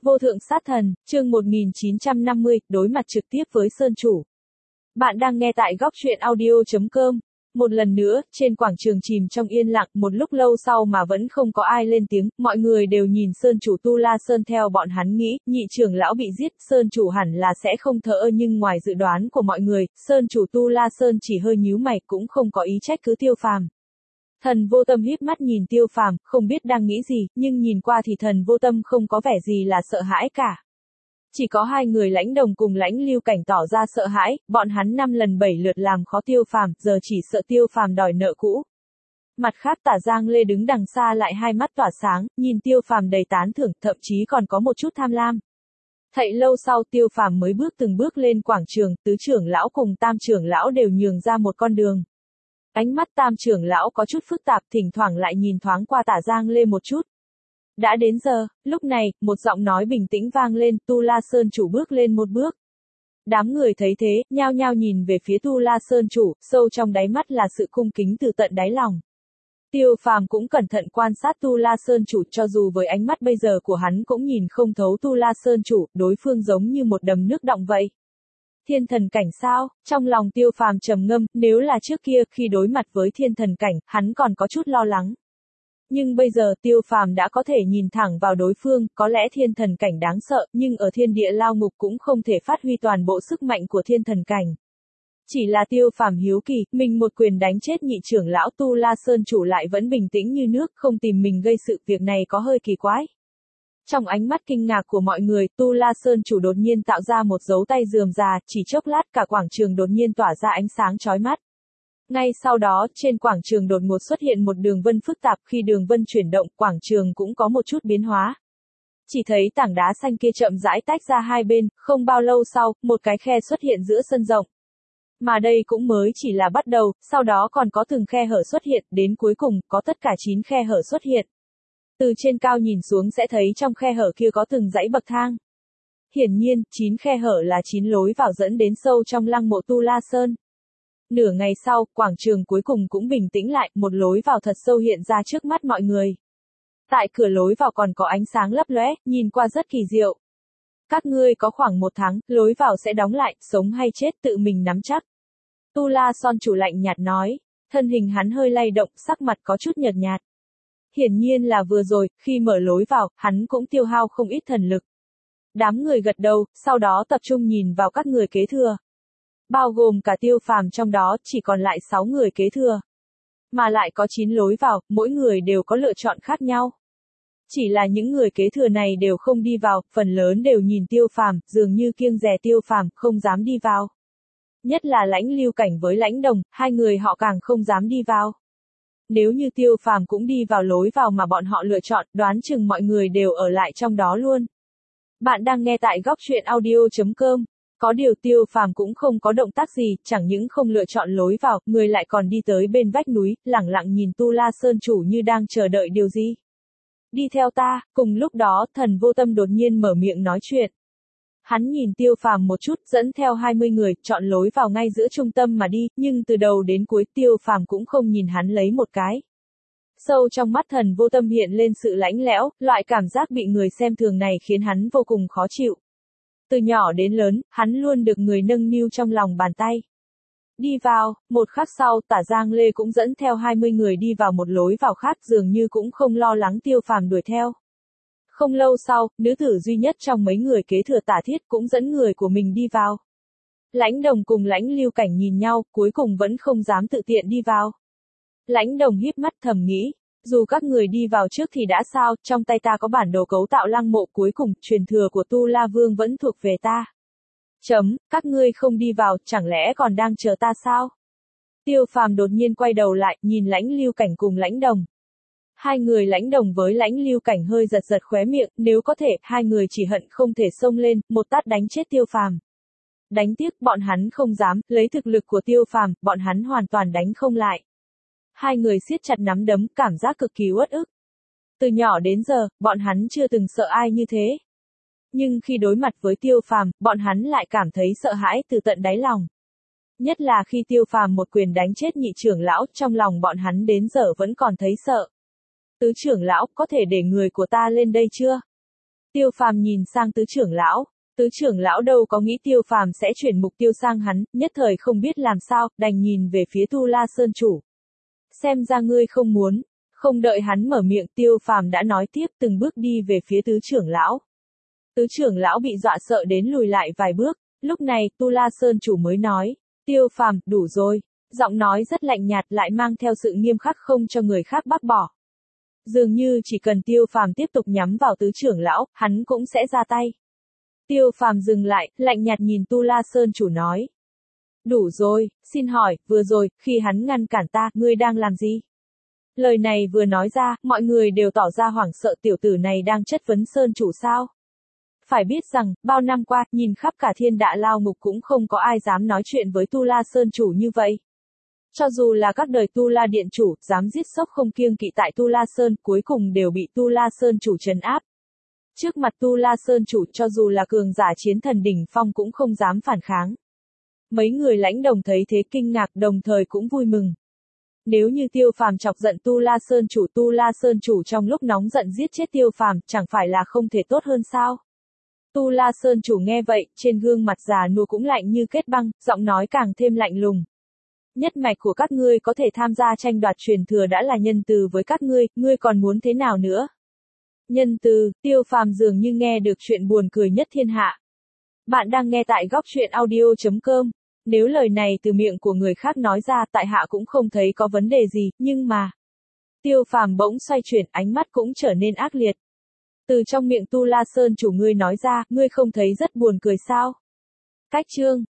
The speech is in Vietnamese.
Vô thượng sát thần, chương 1950, đối mặt trực tiếp với Sơn Chủ. Bạn đang nghe tại góc truyện audio.com. Một lần nữa, trên quảng trường chìm trong yên lặng, một lúc lâu sau mà vẫn không có ai lên tiếng, mọi người đều nhìn Sơn Chủ Tu La Sơn. Theo bọn hắn nghĩ, nhị trưởng lão bị giết, Sơn Chủ hẳn là sẽ không thờ ơ, nhưng ngoài dự đoán của mọi người, Sơn Chủ Tu La Sơn chỉ hơi nhíu mày, cũng không có ý trách cứ Tiêu Phàm. Thần Vô Tâm híp mắt nhìn Tiêu Phàm, không biết đang nghĩ gì, nhưng nhìn qua thì Thần Vô Tâm không có vẻ gì là sợ hãi cả. Chỉ có hai người Lãnh Đồng cùng Lãnh Lưu Cảnh tỏ ra sợ hãi, bọn hắn 5 lần 7 lượt làm khó Tiêu Phàm, giờ chỉ sợ Tiêu Phàm đòi nợ cũ. Mặt khác Tả Giang Lê đứng đằng xa lại hai mắt tỏa sáng, nhìn Tiêu Phàm đầy tán thưởng, thậm chí còn có một chút tham lam. Thậy lâu sau Tiêu Phàm mới từng bước lên quảng trường, tứ trưởng lão cùng tam trưởng lão đều nhường ra một con đường. Ánh mắt tam trưởng lão có chút phức tạp, thỉnh thoảng lại nhìn thoáng qua Tả Giang Lê một chút. Đã đến giờ, lúc này, một giọng nói bình tĩnh vang lên, Tu La Sơn Chủ bước lên một bước. Đám người thấy thế, nhao nhao nhìn về phía Tu La Sơn Chủ, sâu trong đáy mắt là sự cung kính từ tận đáy lòng. Tiêu Phàm cũng cẩn thận quan sát Tu La Sơn Chủ, cho dù với ánh mắt bây giờ của hắn cũng nhìn không thấu Tu La Sơn Chủ, đối phương giống như một đầm nước đọng vậy. Thiên thần cảnh sao? Trong lòng Tiêu Phàm trầm ngâm, nếu là trước kia, khi đối mặt với thiên thần cảnh, hắn còn có chút lo lắng. Nhưng bây giờ Tiêu Phàm đã có thể nhìn thẳng vào đối phương, có lẽ thiên thần cảnh đáng sợ, nhưng ở thiên địa lao ngục cũng không thể phát huy toàn bộ sức mạnh của thiên thần cảnh. Chỉ là Tiêu Phàm hiếu kỳ, mình một quyền đánh chết nhị trưởng lão Tu La Sơn Chủ lại vẫn bình tĩnh như nước, không tìm mình gây sự, việc này có hơi kỳ quái. Trong ánh mắt kinh ngạc của mọi người, Tu La Sơn Chủ đột nhiên tạo ra một dấu tay rườm rà, chỉ chốc lát cả quảng trường đột nhiên tỏa ra ánh sáng chói mắt. Ngay sau đó, trên quảng trường đột ngột xuất hiện một đường vân phức tạp, khi đường vân chuyển động, quảng trường cũng có một chút biến hóa. Chỉ thấy tảng đá xanh kia chậm rãi tách ra hai bên, không bao lâu sau, một cái khe xuất hiện giữa sân rộng. Mà đây cũng mới chỉ là bắt đầu, sau đó còn có từng khe hở xuất hiện, đến cuối cùng, có tất cả 9 khe hở xuất hiện. Từ trên cao nhìn xuống sẽ thấy trong khe hở kia có từng dãy bậc thang. Hiển nhiên, 9 khe hở là 9 lối vào dẫn đến sâu trong lăng mộ Tu La Sơn. Nửa ngày sau, quảng trường cuối cùng cũng bình tĩnh lại, một lối vào thật sâu hiện ra trước mắt mọi người. Tại cửa lối vào còn có ánh sáng lấp lóe, nhìn qua rất kỳ diệu. Các ngươi có khoảng 1 tháng, lối vào sẽ đóng lại, sống hay chết tự mình nắm chắc. Tu La Sơn Chủ lạnh nhạt nói, thân hình hắn hơi lay động, sắc mặt có chút nhợt nhạt. Hiển nhiên là vừa rồi, khi mở lối vào, hắn cũng tiêu hao không ít thần lực. Đám người gật đầu, sau đó tập trung nhìn vào các người kế thừa. Bao gồm cả Tiêu Phàm trong đó, chỉ còn lại 6 người kế thừa. Mà lại có 9 lối vào, mỗi người đều có lựa chọn khác nhau. Chỉ là những người kế thừa này đều không đi vào, phần lớn đều nhìn Tiêu Phàm, dường như kiêng dè Tiêu Phàm, không dám đi vào. Nhất là Lãnh Lưu Cảnh với Lãnh Đồng, hai người họ càng không dám đi vào. Nếu như Tiêu Phàm cũng đi vào lối vào mà bọn họ lựa chọn, đoán chừng mọi người đều ở lại trong đó luôn. Bạn đang nghe tại góc truyện audio.com. Có điều Tiêu Phàm cũng không có động tác gì, chẳng những không lựa chọn lối vào, người lại còn đi tới bên vách núi, lẳng lặng nhìn Tu La Sơn Chủ như đang chờ đợi điều gì. Đi theo ta, cùng lúc đó, Thần Vô Tâm đột nhiên mở miệng nói chuyện. Hắn nhìn Tiêu Phàm một chút, dẫn theo 20 người, chọn lối vào ngay giữa trung tâm mà đi, nhưng từ đầu đến cuối Tiêu Phàm cũng không nhìn hắn lấy một cái. Sâu trong mắt Thần Vô Tâm hiện lên sự lạnh lẽo, loại cảm giác bị người xem thường này khiến hắn vô cùng khó chịu. Từ nhỏ đến lớn, hắn luôn được người nâng niu trong lòng bàn tay. Đi vào, một khắc sau, Tả Giang Lê cũng dẫn theo 20 người đi vào một lối vào khác, dường như cũng không lo lắng Tiêu Phàm đuổi theo. Không lâu sau, nữ tử duy nhất trong mấy người kế thừa Tả Thiết cũng dẫn người của mình đi vào. Lãnh Đồng cùng Lãnh Lưu Cảnh nhìn nhau, cuối cùng vẫn không dám tự tiện đi vào. Lãnh Đồng híp mắt thầm nghĩ, dù các người đi vào trước thì đã sao, trong tay ta có bản đồ cấu tạo lăng mộ, cuối cùng, truyền thừa của Tu La Vương vẫn thuộc về ta. Các ngươi không đi vào, chẳng lẽ còn đang chờ ta sao? Tiêu Phàm đột nhiên quay đầu lại, nhìn Lãnh Lưu Cảnh cùng Lãnh Đồng. Hai người Lãnh Đồng với Lãnh Lưu Cảnh hơi giật giật khóe miệng, nếu có thể, hai người chỉ hận không thể xông lên, một tát đánh chết Tiêu Phàm. Đánh tiếc, bọn hắn không dám, lấy thực lực của Tiêu Phàm, bọn hắn hoàn toàn đánh không lại. Hai người siết chặt nắm đấm, cảm giác cực kỳ uất ức. Từ nhỏ đến giờ, bọn hắn chưa từng sợ ai như thế. Nhưng khi đối mặt với Tiêu Phàm, bọn hắn lại cảm thấy sợ hãi từ tận đáy lòng. Nhất là khi Tiêu Phàm một quyền đánh chết nhị trưởng lão, trong lòng bọn hắn đến giờ vẫn còn thấy sợ. Tứ trưởng lão, có thể để người của ta lên đây chưa? Tiêu Phàm nhìn sang tứ trưởng lão. Tứ trưởng lão đâu có nghĩ Tiêu Phàm sẽ chuyển mục tiêu sang hắn, nhất thời không biết làm sao, đành nhìn về phía Tu La Sơn chủ. Xem ra ngươi không muốn. Không đợi hắn mở miệng, Tiêu Phàm đã nói tiếp, từng bước đi về phía tứ trưởng lão. Tứ trưởng lão bị dọa sợ đến lùi lại vài bước, lúc này Tu La Sơn chủ mới nói, Tiêu Phàm, đủ rồi. Giọng nói rất lạnh nhạt lại mang theo sự nghiêm khắc không cho người khác bác bỏ. Dường như chỉ cần Tiêu Phàm tiếp tục nhắm vào tứ trưởng lão, hắn cũng sẽ ra tay. Tiêu Phàm dừng lại, lạnh nhạt nhìn Tu La Sơn chủ nói. Đủ rồi, xin hỏi, vừa rồi, khi hắn ngăn cản ta, ngươi đang làm gì? Lời này vừa nói ra, mọi người đều tỏ ra hoảng sợ, tiểu tử này đang chất vấn Sơn chủ sao? Phải biết rằng, bao năm qua, nhìn khắp cả thiên đạ lao ngục cũng không có ai dám nói chuyện với Tu La Sơn chủ như vậy. Cho dù là các đời Tu La điện chủ, dám giết sốc không kiêng kỵ tại Tu La Sơn, cuối cùng đều bị Tu La Sơn chủ trấn áp. Trước mặt Tu La Sơn chủ, cho dù là cường giả chiến thần đỉnh phong cũng không dám phản kháng. Mấy người lãnh đồng thấy thế kinh ngạc, đồng thời cũng vui mừng. Nếu như Tiêu Phàm chọc giận Tu La Sơn chủ trong lúc nóng giận giết chết Tiêu Phàm, chẳng phải là không thể tốt hơn sao? Tu La Sơn chủ nghe vậy, trên gương mặt già nua cũng lạnh như kết băng, giọng nói càng thêm lạnh lùng. Nhất mạch của các ngươi có thể tham gia tranh đoạt truyền thừa đã là nhân từ với các ngươi, ngươi còn muốn thế nào nữa? Nhân từ, Tiêu Phàm dường như nghe được chuyện buồn cười nhất thiên hạ. Bạn đang nghe tại góc truyện audio.com. Nếu lời này từ miệng của người khác nói ra, tại hạ cũng không thấy có vấn đề gì, nhưng mà... Tiêu Phàm bỗng xoay chuyển, ánh mắt cũng trở nên ác liệt. Từ trong miệng Tu La Sơn chủ ngươi nói ra, ngươi không thấy rất buồn cười sao? Cách chương